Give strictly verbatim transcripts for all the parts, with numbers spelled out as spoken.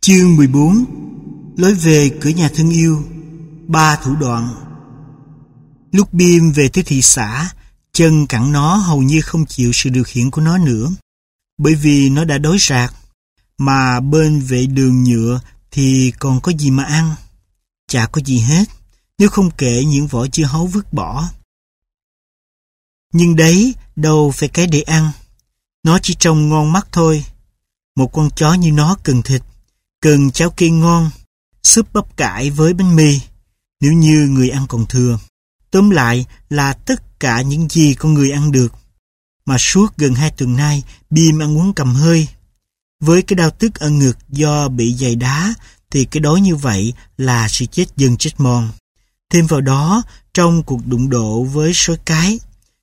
Chương mười bốn. Lối về cửa nhà thân yêu. Ba thủ đoạn. Lúc Bim về tới thị xã, chân cẳng nó hầu như không chịu sự điều khiển của nó nữa, bởi vì nó đã đói rạc, mà bên vệ đường nhựa thì còn có gì mà ăn? Chả có gì hết, nếu không kể những vỏ dưa hấu vứt bỏ. Nhưng đấy, đâu phải cái để ăn. Nó chỉ trông ngon mắt thôi. Một con chó như nó cần thịt, cần cháo cây ngon, súp bắp cải với bánh mì, nếu như người ăn còn thừa. Tóm lại là tất cả những gì con người ăn được. Mà suốt gần hai tuần nay, Bim ăn uống cầm hơi. Với cái đau tức ở ngực do bị giày đá, thì cái đói như vậy là sự chết dần chết mòn. Thêm vào đó, trong cuộc đụng độ với sói cái,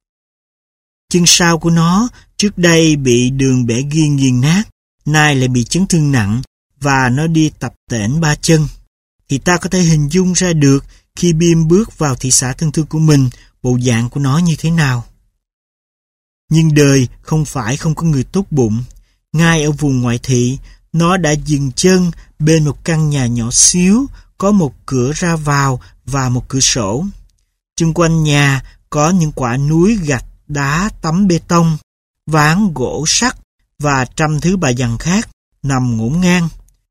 chân sau của nó trước đây bị đường bẻ ghiêng nghiền nát, nay lại bị chấn thương nặng, và nó đi tập tễnh ba chân, thì ta có thể hình dung ra được khi Bim bước vào thị xã thân thương của mình, bộ dạng của nó như thế nào. Nhưng đời không phải không có người tốt bụng. Ngay ở vùng ngoại thị, nó đã dừng chân bên một căn nhà nhỏ xíu, có một cửa ra vào và một cửa sổ. Chung quanh nhà có những quả núi gạch, đá, tấm bê tông, ván gỗ sắt và trăm thứ bà dằn khác nằm ngổn ngang.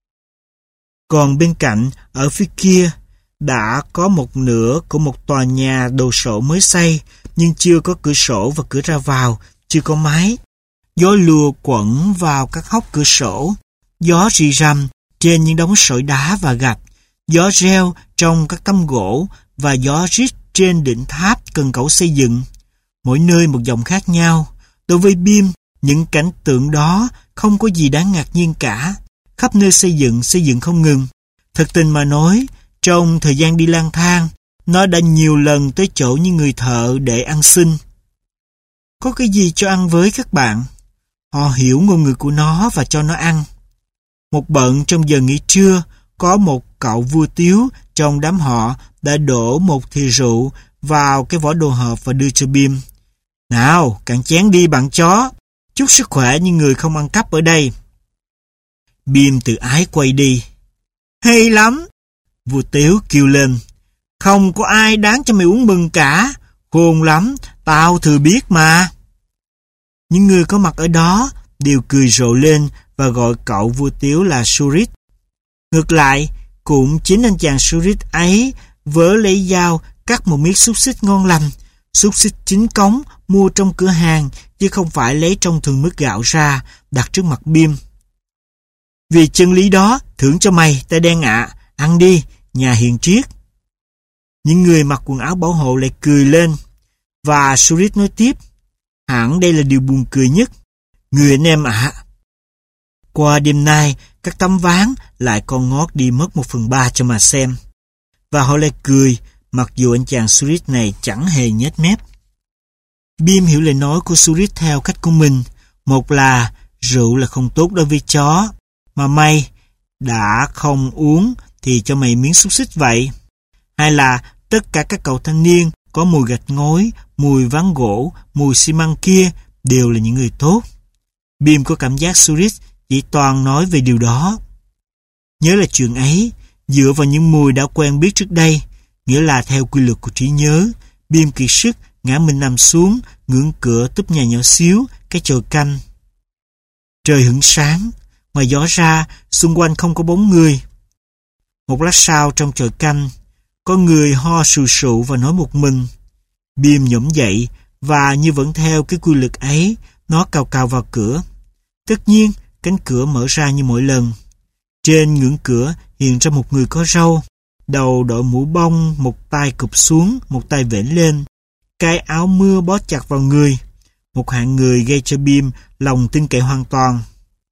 Còn bên cạnh, ở phía kia, đã có một nửa của một tòa nhà đồ sộ mới xây, nhưng chưa có cửa sổ và cửa ra vào, chưa có mái. Gió lùa quẩn vào các hốc cửa sổ, gió rì rầm trên những đống sỏi đá và gạch, gió reo trong các tấm gỗ và gió rít trên đỉnh tháp cần cẩu xây dựng. Mỗi nơi một giọng khác nhau. Đối với Bim, những cảnh tượng đó không có gì đáng ngạc nhiên cả. Khắp nơi xây dựng, xây dựng không ngừng. Thật tình mà nói, trong thời gian đi lang thang, nó đã nhiều lần tới chỗ những người thợ để ăn xin. Có cái gì cho ăn với các bạn? Họ hiểu ngôn ngữ của nó và cho nó ăn. Một bận trong giờ nghỉ trưa, có một cậu vua tiếu trong đám họ đã đổ một thìa rượu vào cái vỏ đồ hộp và đưa cho Bim. Nào, cạn chén đi bạn chó. Chúc sức khỏe những người không ăn cắp ở đây. Bim tự ái quay đi. Hay lắm, vua tiếu kêu lên. Không có ai đáng cho mày uống mừng cả. Khôn lắm, tao thừa biết mà. Những người có mặt ở đó đều cười rộ lên và gọi cậu vua tiếu là Surit. Ngược lại, cũng chính anh chàng Surit ấy vớ lấy dao cắt một miếng xúc xích ngon lành, xúc xích chính cống mua trong cửa hàng chứ không phải lấy trong thùng mứt gạo ra, đặt trước mặt Bim. Vì chân lý đó, thưởng cho mày, tay đen ạ, à. Ăn đi, nhà hiền triết. Những người mặc quần áo bảo hộ lại cười lên, và Surit nói tiếp, hẳn đây là điều buồn cười nhất. Người anh em ạ. À. Qua đêm nay, các tấm ván lại còn ngót đi mất một phần ba cho mà xem. Và họ lại cười, mặc dù anh chàng Surit này chẳng hề nhếch mép. Bim hiểu lời nói của Surit theo cách của mình. Một là rượu là không tốt đối với chó, mà mày đã không uống thì cho mày miếng xúc xích vậy. Hai là tất cả các cậu thanh niên có mùi gạch ngói, mùi ván gỗ, mùi xi măng kia đều là những người tốt. Bim có cảm giác Surit chỉ toàn nói về điều đó. Nhớ là chuyện ấy, dựa vào những mùi đã quen biết trước đây, nghĩa là theo quy luật của trí nhớ, Bim kiệt sức ngã mình nằm xuống, ngưỡng cửa túp nhà nhỏ xíu, cái chòi canh. Trời hửng sáng, ngoài gió ra, xung quanh không có bóng người. Một lát sau trong chòi canh, có người ho sù sụ và nói một mình. Bim nhổm dậy, và như vẫn theo cái quy luật ấy, nó cào cào vào cửa. Tất nhiên, cánh cửa mở ra như mỗi lần. Trên ngưỡng cửa hiện ra một người có râu, đầu đội mũ bông, một tay cụp xuống, một tay vểnh lên, cái áo mưa bó chặt vào người. Một hạng người gây cho Bim lòng tin cậy hoàn toàn.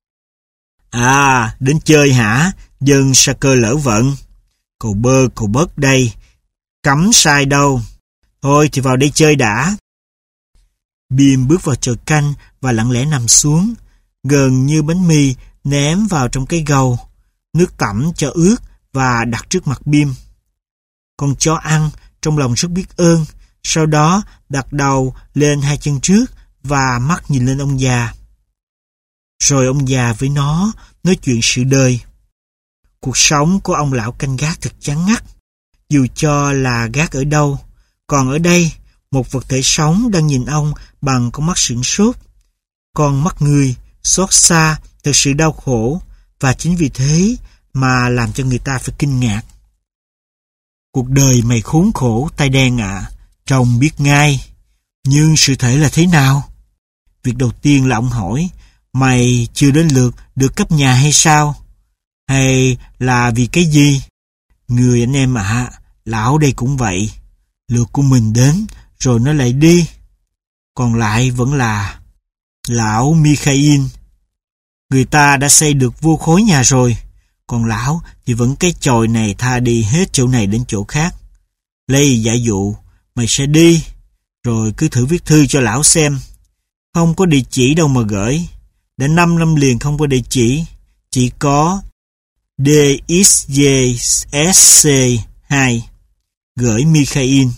À, đến chơi hả? Dân sa cơ lỡ vận. Cậu bơ, cậu bớt đây. Cấm sai đâu. Thôi thì vào đây chơi đã. Bim bước vào chòi canh và lặng lẽ nằm xuống, gần như bánh mì ném vào trong cái gầu, nước tẩm cho ướt và đặt trước mặt Bim. Con chó ăn, trong lòng rất biết ơn, sau đó đặt đầu lên hai chân trước và mắt nhìn lên ông già. Rồi ông già với nó nói chuyện sự đời. Cuộc sống của ông lão canh gác thật chán ngắt, dù cho là gác ở đâu. Còn ở đây, một vật thể sống đang nhìn ông bằng con mắt sửng sốt. Con mắt người, xót xa, thật sự đau khổ, và chính vì thế mà làm cho người ta phải kinh ngạc. Cuộc đời mày khốn khổ, tai đen ạ, à, trông biết ngay. Nhưng sự thể là thế nào? Việc đầu tiên là ông hỏi, mày chưa đến lượt được cấp nhà hay sao? Hay là vì cái gì? Người anh em ạ, à, lão đây cũng vậy. Lượt của mình đến, rồi nó lại đi. Còn lại vẫn là lão Mikhail. Người ta đã xây được vô khối nhà rồi, còn lão thì vẫn cái chòi này tha đi hết chỗ này đến chỗ khác. Lấy giả dụ, mày sẽ đi, rồi cứ thử viết thư cho lão xem. Không có địa chỉ đâu mà gửi. Đã năm năm liền không có địa chỉ, chỉ có đê ích giê ét xê hai. Gửi Mikhail.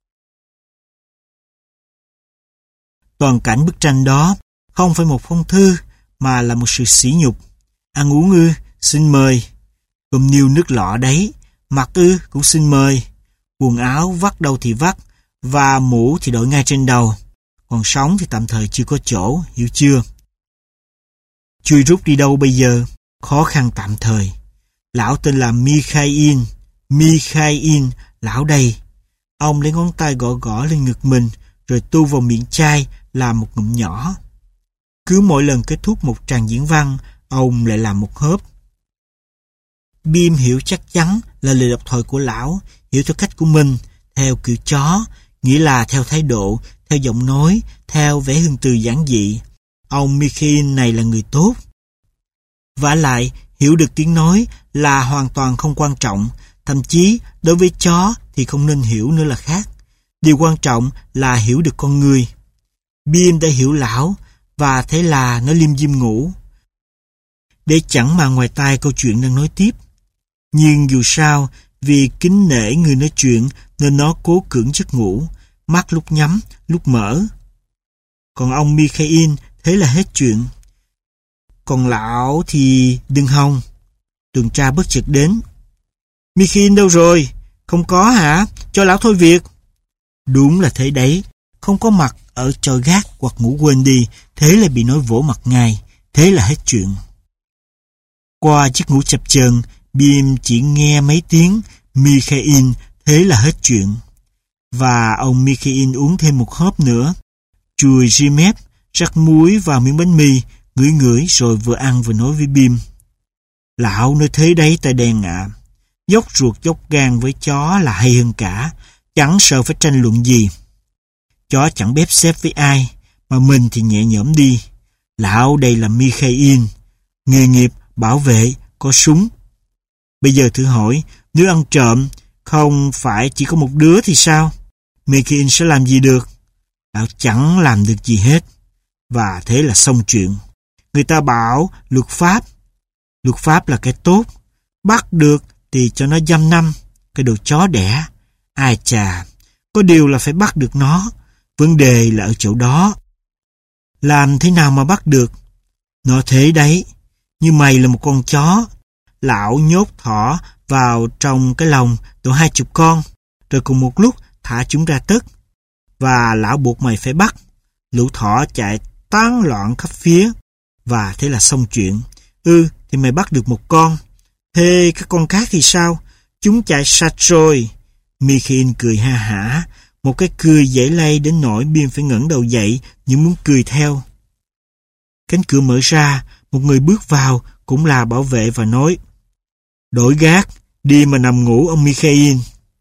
Toàn cảnh bức tranh đó không phải một phong thư, mà là một sự sỉ nhục. Ăn uống ư, xin mời. Cơm niêu nước lọ đấy, mặc ư, cũng xin mời. Quần áo vắt đâu thì vắt, và mũ thì đội ngay trên đầu. Còn sống thì tạm thời chưa có chỗ, hiểu chưa? Chui rút đi đâu bây giờ? Khó khăn tạm thời. Lão tên là Mikhail. Mikhail, lão đây. Ông lấy ngón tay gõ gõ lên ngực mình, rồi tu vào miệng chai làm một ngụm nhỏ. Cứ mỗi lần kết thúc một tràng diễn văn, ông lại làm một hớp. Bim hiểu chắc chắn là lời đọc thoại của lão, hiểu theo cách của mình, theo kiểu chó, nghĩa là theo thái độ, theo giọng nói, theo vẻ hương từ giản dị. Ông Mikhail này là người tốt. Vả lại, hiểu được tiếng nói là hoàn toàn không quan trọng, thậm chí đối với chó thì không nên hiểu nữa là khác. Điều quan trọng là hiểu được con người. Bim đã hiểu lão, và thế là nó liêm diêm ngủ, để chẳng màng ngoài tai câu chuyện đang nói tiếp. Nhưng dù sao, vì kính nể người nói chuyện nên nó cố cưỡng giấc ngủ, mắt lúc nhắm, lúc mở. Còn ông Mikhail thế là hết chuyện. Còn lão thì đừng hòng. Tuần tra bất chợt đến. Mikhail đâu rồi? Không có hả? Cho lão thôi việc. Đúng là thế đấy. Không có mặt ở chòi gác hoặc ngủ quên đi, thế là bị nói vỗ mặt ngay. Thế là hết chuyện. Qua giấc ngủ chập chờn, Bim chỉ nghe mấy tiếng Mikhail, thế là hết chuyện. Và ông Mikhail uống thêm một hớp nữa, chùi ri mép, rắc muối vào miếng bánh mì, ngửi ngửi rồi vừa ăn vừa nói với Bim. Lão nói thế đấy ta đen ạ. À. Dốc ruột dốc gan với chó là hay hơn cả, chẳng sợ phải tranh luận gì. Chó chẳng bếp xếp với ai, mà mình thì nhẹ nhõm đi. Lão đây là Mikhail, nghề nghiệp bảo vệ, có súng. Bây giờ thử hỏi, nếu ăn trộm, không phải chỉ có một đứa thì sao? Mikhail sẽ làm gì được? Lão chẳng làm được gì hết. Và thế là xong chuyện. Người ta bảo luật pháp. Luật pháp là cái tốt. Bắt được thì cho nó dăm năm. Cái đồ chó đẻ. Ai chà, có điều là phải bắt được nó. Vấn đề là ở chỗ đó. Làm thế nào mà bắt được? Nó thế đấy. Như mày là một con chó. Lão nhốt thỏ vào trong cái lồng độ hai chục con, rồi cùng một lúc thả chúng ra tất. Và lão buộc mày phải bắt. Lũ thỏ chạy tán loạn khắp phía. Và thế là xong chuyện. Ừ, thì mày bắt được một con. Thế các con khác thì sao? Chúng chạy sạch rồi. Mikhail cười ha hả. Một cái cười dễ lay đến nỗi Bim phải ngẩng đầu dậy nhưng muốn cười theo. Cánh cửa mở ra, một người bước vào cũng là bảo vệ và nói: Đổi gác, đi mà nằm ngủ ông Mikhail.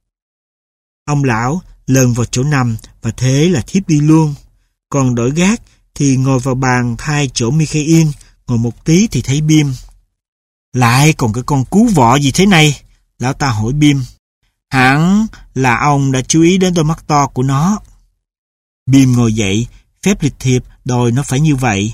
Ông lão lờn vào chỗ nằm và thế là thiếp đi luôn. Còn đổi gác thì ngồi vào bàn thay chỗ Mikhail, ngồi một tí thì thấy Bim. Lại còn cái con cú vọ gì thế này? Lão ta hỏi Bim. Hẳn là ông đã chú ý đến đôi mắt to của nó. Bim ngồi dậy, phép lịch thiệp đòi nó phải như vậy.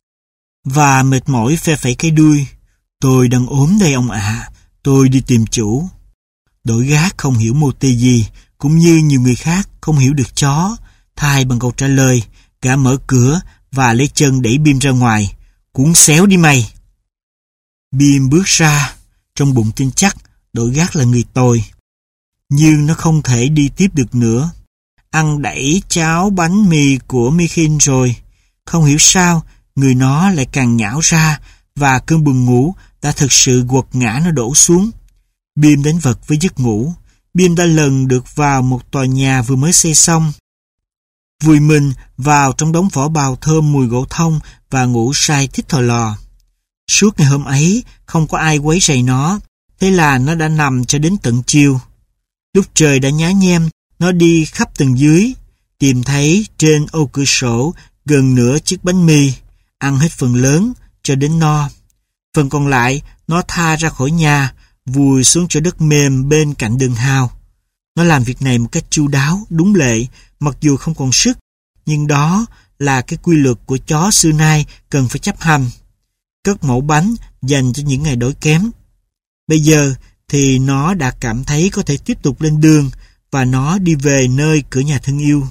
Và mệt mỏi phe phẩy cái đuôi. Tôi đang ốm đây ông ạ, à. Tôi đi tìm chủ. Đổi gác không hiểu mô tê gì, cũng như nhiều người khác không hiểu được chó. Thay bằng câu trả lời, gã mở cửa và lấy chân đẩy Bim ra ngoài. Cuốn xéo đi mày. Bim bước ra. trong bụng tin chắc đội gác là người tồi. Nhưng nó không thể đi tiếp được nữa. Ăn đẩy cháo bánh mì của Mikhin rồi. Không hiểu sao, người nó lại càng nhão ra và cơn buồn ngủ đã thực sự quật ngã nó đổ xuống. Bim đánh vật với giấc ngủ. Bim đã lần được vào một tòa nhà vừa mới xây xong. Vùi mình vào trong đống vỏ bào thơm mùi gỗ thông và ngủ say thích thò lò. Suốt ngày hôm ấy, không có ai quấy rầy nó, thế là nó đã nằm cho đến tận chiều. Lúc trời đã nhá nhem, nó đi khắp tầng dưới, tìm thấy trên ô cửa sổ gần nửa chiếc bánh mì, ăn hết phần lớn cho đến no. Phần còn lại, nó tha ra khỏi nhà, vùi xuống chỗ đất mềm bên cạnh đường hào. Nó làm việc này một cách chu đáo, đúng lệ, mặc dù không còn sức, nhưng đó là cái quy luật của chó xưa nay cần phải chấp hành. Cất mẩu bánh dành cho những ngày đói kém. Bây giờ thì nó đã cảm thấy có thể tiếp tục lên đường và nó đi về nơi cửa nhà thân yêu.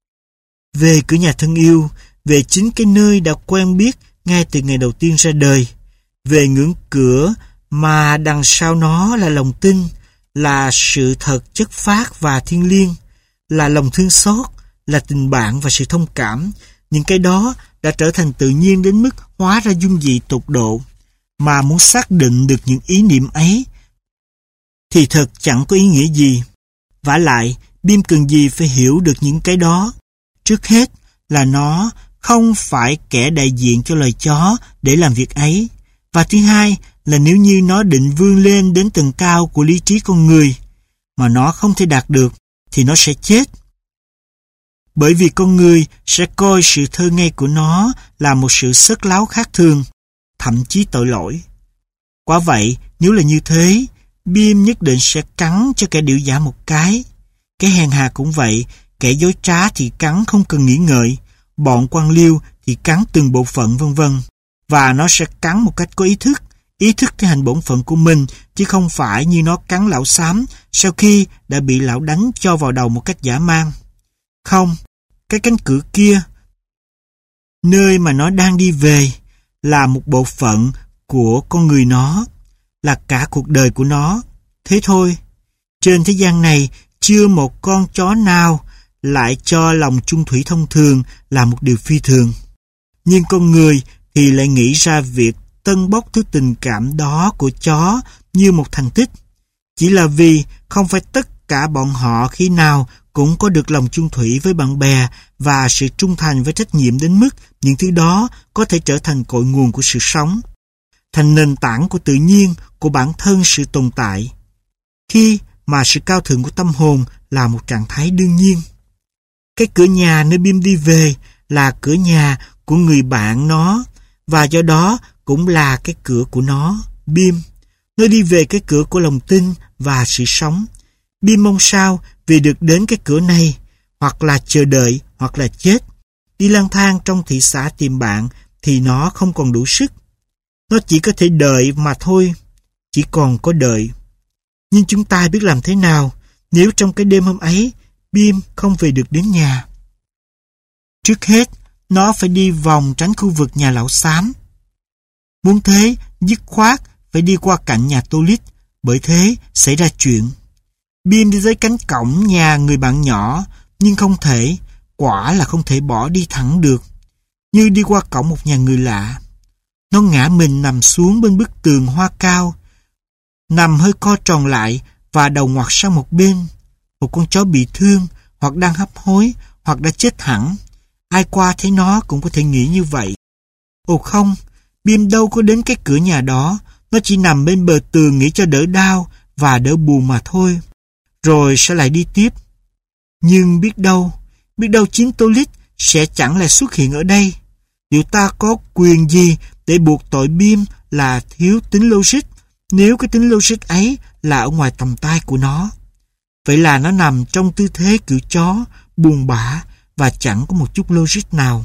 Về cửa nhà thân yêu, về chính cái nơi đã quen biết ngay từ ngày đầu tiên ra đời. Về ngưỡng cửa mà đằng sau nó là lòng tin, là sự thật chất phác và thiêng liêng, là lòng thương xót, là tình bạn và sự thông cảm. Những cái đó đã trở thành tự nhiên đến mức hóa ra dung dị tột độ. Mà muốn xác định được những ý niệm ấy thì thật chẳng có ý nghĩa gì. Vả lại, Bim cần gì phải hiểu được những cái đó. Trước hết là nó không phải kẻ đại diện cho loài chó để làm việc ấy. Và thứ hai là nếu như nó định vươn lên đến tầng cao của lý trí con người mà nó không thể đạt được thì nó sẽ chết. Bởi vì con người sẽ coi sự thơ ngây của nó là một sự sất láo khác thường, thậm chí tội lỗi. Quả vậy, nếu là như thế, Bim nhất định sẽ cắn cho kẻ điệu giả một cái. Cái hèn hà cũng vậy, kẻ dối trá thì cắn không cần nghĩ ngợi, bọn quan liêu thì cắn từng bộ phận vân vân. Và nó sẽ cắn một cách có ý thức, ý thức thi hành bổn phận của mình, chứ không phải như nó cắn lão xám sau khi đã bị lão đánh cho vào đầu một cách dã man. Không, cái cánh cửa kia, nơi mà nó đang đi về, là một bộ phận của con người nó, là cả cuộc đời của nó. Thế thôi, trên thế gian này chưa một con chó nào lại cho lòng chung thủy thông thường là một điều phi thường. Nhưng con người thì lại nghĩ ra việc tân bốc thứ tình cảm đó của chó như một thành tích. Chỉ là vì không phải tất cả bọn họ khi nào cũng có được lòng chung thủy với bạn bè và sự trung thành với trách nhiệm đến mức những thứ đó có thể trở thành cội nguồn của sự sống, thành nền tảng của tự nhiên, của bản thân sự tồn tại. Khi mà sự cao thượng của tâm hồn là một trạng thái đương nhiên. Cái cửa nhà nơi Bim đi về là cửa nhà của người bạn nó, và do đó cũng là cái cửa của nó, Bim. Nó đi về cái cửa của lòng tin và sự sống. Bim mong sao vì được đến cái cửa này, hoặc là chờ đợi, hoặc là chết. Đi lang thang trong thị xã tìm bạn thì nó không còn đủ sức. Nó chỉ có thể đợi mà thôi, chỉ còn có đợi. Nhưng chúng ta biết làm thế nào nếu trong cái đêm hôm ấy Bim không về được đến nhà? Trước hết, nó phải đi vòng tránh khu vực nhà lão xám. Muốn thế, dứt khoát phải đi qua cạnh nhà Tô Lít, bởi thế xảy ra chuyện. Bim đi tới cánh cổng nhà người bạn nhỏ, nhưng không thể, quả là không thể bỏ đi thẳng được, như đi qua cổng một nhà người lạ. Nó ngã mình nằm xuống bên bức tường hoa cao, nằm hơi co tròn lại và đầu ngoặt sang một bên. Một con chó bị thương, hoặc đang hấp hối, hoặc đã chết hẳn. Ai qua thấy nó cũng có thể nghĩ như vậy. Ồ không, Bim đâu có đến cái cửa nhà đó, nó chỉ nằm bên bờ tường nghĩ cho đỡ đau và đỡ buồn mà thôi. Rồi sẽ lại đi tiếp. Nhưng biết đâu, biết đâu chính Tô Lít sẽ chẳng lại xuất hiện ở đây. Liệu ta có quyền gì để buộc tội Bim là thiếu tính logic, nếu cái tính logic ấy là ở ngoài tầm tay của nó? Vậy là nó nằm trong tư thế kiểu chó, buồn bã và chẳng có một chút logic nào.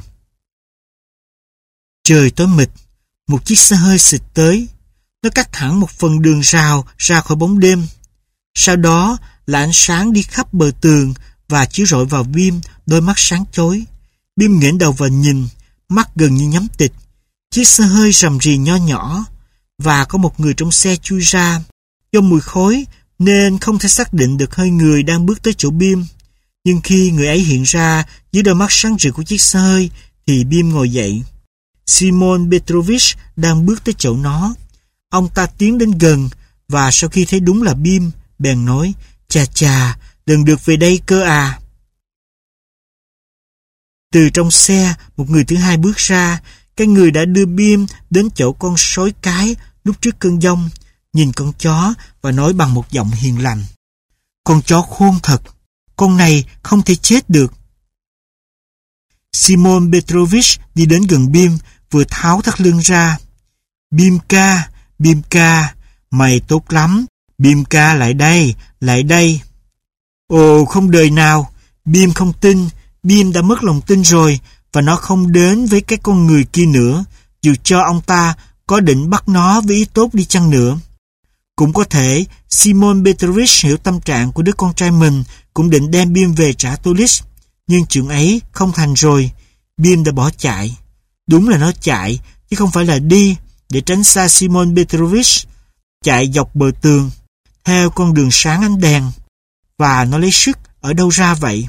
Trời tối mịt, một chiếc xe hơi xịt tới. Nó cắt hẳn một phần đường rào ra khỏi bóng đêm. Sau đó là ánh sáng đi khắp bờ tường và chiếu rọi vào Bim, đôi mắt sáng chói. Bim nghển đầu và nhìn, mắt gần như nhắm tịch. Chiếc xe hơi rầm rì nho nhỏ và có một người trong xe chui ra. Do mùi khói nên không thể xác định được hơi người đang bước tới chỗ Bim. Nhưng khi người ấy hiện ra dưới đôi mắt sáng rực của chiếc xe hơi thì Bim ngồi dậy. Simon Petrovich đang bước tới chỗ nó. Ông ta tiến đến gần và sau khi thấy đúng là Bim, bèn nói: "Chà chà, đừng được về đây cơ à." Từ trong xe, một người thứ hai bước ra. Cái người đã đưa Bim đến chỗ con sói cái lúc trước cơn giông, nhìn con chó và nói bằng một giọng hiền lành: "Con chó khôn thật, con này không thể chết được." Simon Petrovich đi đến gần Bim, vừa tháo thắt lưng ra. "Bim ca, Bim ca, mày tốt lắm. Bim ca, lại đây, lại đây." Ồ, không đời nào. Bim không tin. Bim đã mất lòng tin rồi và nó không đến với cái con người kia nữa, dù cho ông ta có định bắt nó với ý tốt đi chăng nữa. Cũng có thể Simon Petrovich hiểu tâm trạng của đứa con trai mình, cũng định đem Bim về trả Tolis, nhưng chuyện ấy không thành rồi. Bim đã bỏ chạy. Đúng là nó chạy, chứ không phải là đi, để tránh xa Simon Petrovich. Chạy dọc bờ tường, theo con đường sáng ánh đèn. Và nó lấy sức ở đâu ra vậy?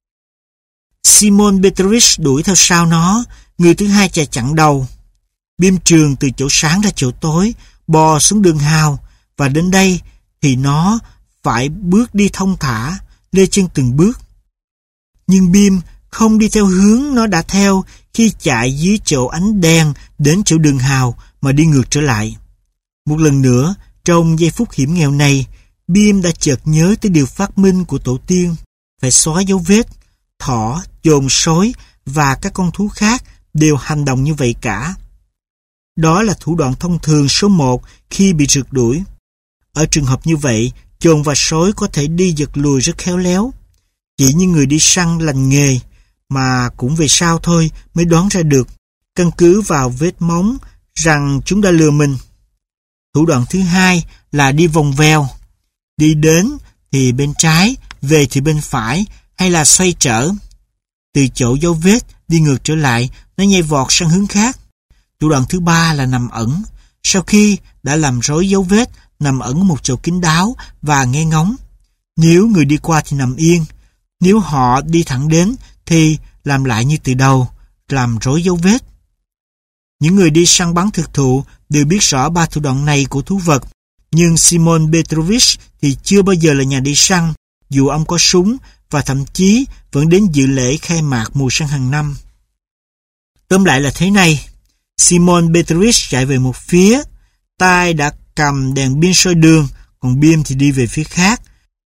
Simon Petrovich đuổi theo sau nó, người thứ hai chạy chặn đầu. Bim trường từ chỗ sáng ra chỗ tối, bò xuống đường hào, và đến đây thì nó phải bước đi thong thả, lê chân từng bước. Nhưng Bim không đi theo hướng nó đã theo khi chạy dưới chỗ ánh đèn đến chỗ đường hào, mà đi ngược trở lại. Một lần nữa, trong giây phút hiểm nghèo này, Bim đã chợt nhớ tới điều phát minh của tổ tiên, phải xóa dấu vết. Thỏ, chồn sói và các con thú khác đều hành động như vậy cả. Đó là thủ đoạn thông thường số một khi bị rượt đuổi. Ở trường hợp như vậy, chồn và sói có thể đi giật lùi rất khéo léo. Chỉ những người đi săn lành nghề, mà cũng về sau thôi mới đoán ra được, căn cứ vào vết móng, rằng chúng đã lừa mình. Thủ đoạn thứ hai là đi vòng vèo. Đi đến thì bên trái, về thì bên phải, hay là xoay trở. Từ chỗ dấu vết đi ngược trở lại, nó nhảy vọt sang hướng khác. Thủ đoạn thứ ba là nằm ẩn. Sau khi đã làm rối dấu vết, nằm ẩn ở một chỗ kín đáo và nghe ngóng. Nếu người đi qua thì nằm yên. Nếu họ đi thẳng đến thì làm lại như từ đầu, làm rối dấu vết. Những người đi săn bắn thực thụ đều biết rõ ba thủ đoạn này của thú vật. Nhưng Simon Petrovich thì chưa bao giờ là nhà đi săn, dù ông có súng và thậm chí vẫn đến dự lễ khai mạc mùa săn hàng năm. Tóm lại là thế này: Simon Petrovich chạy về một phía, tay đã cầm đèn pin soi đường, còn Bim thì đi về phía khác,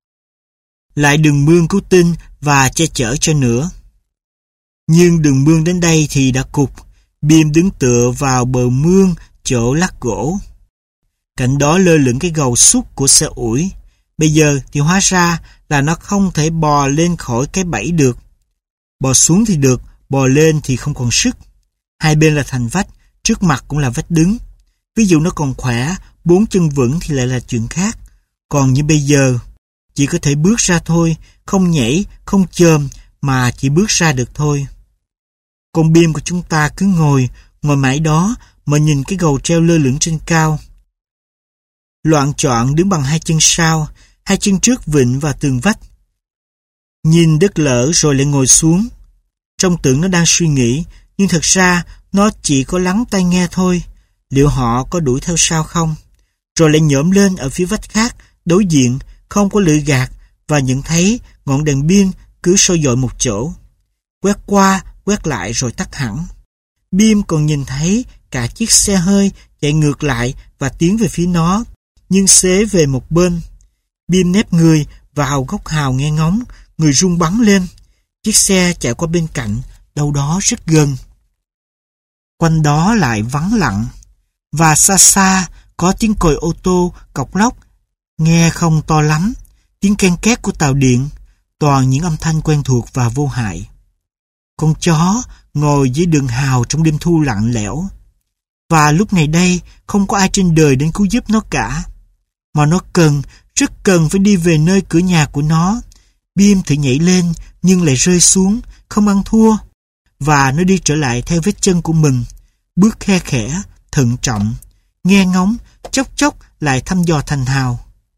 lại đường mương cứu tinh và che chở cho nữa. Nhưng đường mương đến đây thì đã cục. Bim đứng tựa vào bờ mương chỗ lát gỗ. Cạnh đó lơ lửng cái gầu xúc của xe ủi. Bây giờ thì hóa ra là nó không thể bò lên khỏi cái bẫy được. Bò xuống thì được, bò lên thì không còn sức. Hai bên là thành vách, trước mặt cũng là vách đứng. Ví dụ nó còn khỏe, bốn chân vững thì lại là chuyện khác. Còn như bây giờ, chỉ có thể bước ra thôi, không nhảy, không chồm, mà chỉ bước ra được thôi. Con Bim của chúng ta cứ ngồi, ngồi mãi đó mà nhìn cái gầu treo lơ lửng trên cao. Loạng choạng đứng bằng hai chân sau, hai chân trước vịn vào tường vách. Nhìn đất lở rồi lại ngồi xuống. Trong tưởng nó đang suy nghĩ, nhưng thật ra nó chỉ có lắng tai nghe thôi. Liệu họ có đuổi theo sau không? Rồi lại nhổm lên ở phía vách khác, đối diện, không có lưỡi gạt, và nhận thấy ngọn đèn pin cứ soi dội một chỗ. Quét qua, quét lại rồi tắt hẳn. Bim còn nhìn thấy cả chiếc xe hơi chạy ngược lại và tiến về phía nó, nhưng xế về một bên. Bim nép người vào góc hào nghe ngóng, người run bắn lên. Chiếc xe chạy qua bên cạnh, đâu đó rất gần. Quanh đó lại vắng lặng, và xa xa có tiếng còi ô tô cộc lốc, nghe không to lắm, tiếng ken két của tàu điện, toàn những âm thanh quen thuộc và vô hại. Con chó ngồi dưới đường hào trong đêm thu lạnh lẽo, và lúc này đây không có ai trên đời đến cứu giúp nó cả, mà nó cần, rất cần phải đi về nơi cửa nhà của nó. Bim thử nhảy lên nhưng lại rơi xuống, không ăn thua, và nó đi trở lại theo vết chân của mình, bước khe khẽ, thận trọng, nghe ngóng, chốc chốc lại thăm dò thành hào.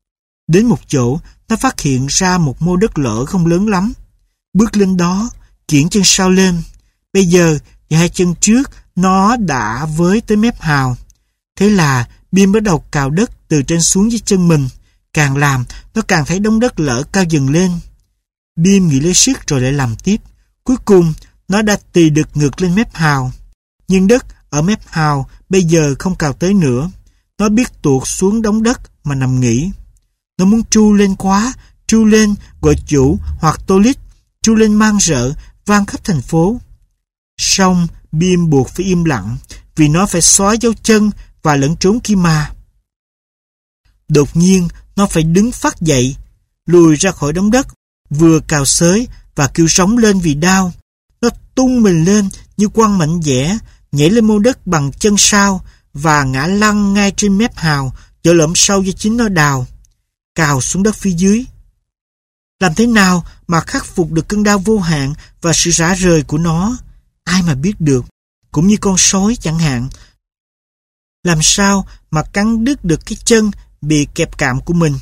Đến một chỗ, nó phát hiện ra một mô đất lở không lớn lắm. Bước lên đó, kiễng chân sau lên. Bây giờ, và hai chân trước, nó đã với tới mép hào. Thế là Bim bắt đầu cào đất từ trên xuống dưới chân mình. Càng làm, nó càng thấy đống đất lở cao dần lên. Bim nghỉ lấy sức rồi lại làm tiếp. Cuối cùng, nó đã tì được ngược lên mép hào. Nhưng đất ở mép hào bây giờ không cào tới nữa. Nó biết tuột xuống đống đất mà nằm nghỉ. Nó muốn tru lên quá, tru lên gọi chủ hoặc tô lít, tru lên mang rợ, vang khắp thành phố. Song Bim buộc phải im lặng, vì nó phải xóa dấu chân và lẫn trốn kia mà. Đột nhiên, nó phải đứng phắt dậy, lùi ra khỏi đống đất, vừa cào xới và kêu rống lên vì đau. Nó tung mình lên như quăng mảnh vẽ, nhảy lên mô đất bằng chân sau và ngã lăn ngay trên mép hào, chỗ lõm sâu do chính nó đào, cào xuống đất phía dưới. Làm thế nào mà khắc phục được cơn đau vô hạn và sự rã rời của nó? Ai mà biết được, cũng như con sói chẳng hạn. Làm sao mà cắn đứt được cái chân bị kẹp cạm của mình?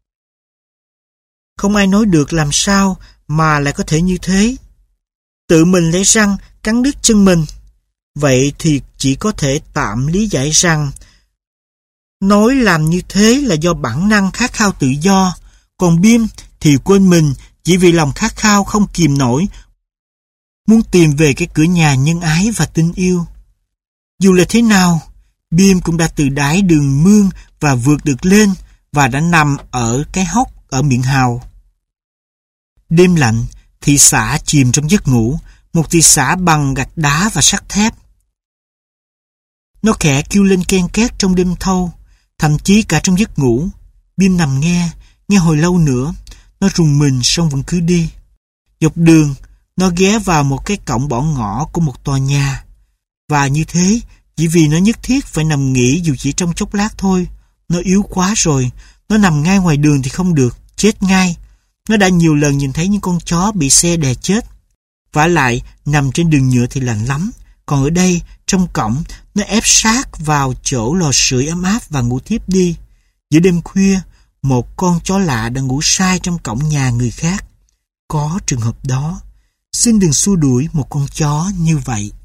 Không ai nói được làm sao mà lại có thể như thế. Tự mình lấy răng cắn đứt chân mình. Vậy thì chỉ có thể tạm lý giải rằng nói làm như thế là do bản năng khát khao tự do, còn Bim thì quên mình chỉ vì lòng khát khao không kìm nổi, muốn tìm về cái cửa nhà nhân ái và tình yêu. Dù là thế nào, Bim cũng đã từ đáy đường mương và vượt được lên và đã nằm ở cái hốc ở miệng hào. Đêm lạnh, thị xã chìm trong giấc ngủ, một thị xã bằng gạch đá và sắt thép. Nó khẽ kêu lên ken két trong đêm thâu, thậm chí cả trong giấc ngủ. Bim nằm nghe, nghe hồi lâu nữa, nó rùng mình xong vẫn cứ đi. Dọc đường, nó ghé vào một cái cổng bỏ ngỏ của một tòa nhà. Và như thế, chỉ vì nó nhất thiết phải nằm nghỉ dù chỉ trong chốc lát thôi. Nó yếu quá rồi, nó nằm ngay ngoài đường thì không được, chết ngay. Nó đã nhiều lần nhìn thấy những con chó bị xe đè chết. Vả lại, nằm trên đường nhựa thì lạnh lắm. Còn ở đây, trong cổng, nó ép sát vào chỗ lò sưởi ấm áp và ngủ thiếp đi. Giữa đêm khuya, một con chó lạ đã ngủ sai trong cổng nhà người khác. Có trường hợp đó. Xin đừng xua đuổi một con chó như vậy.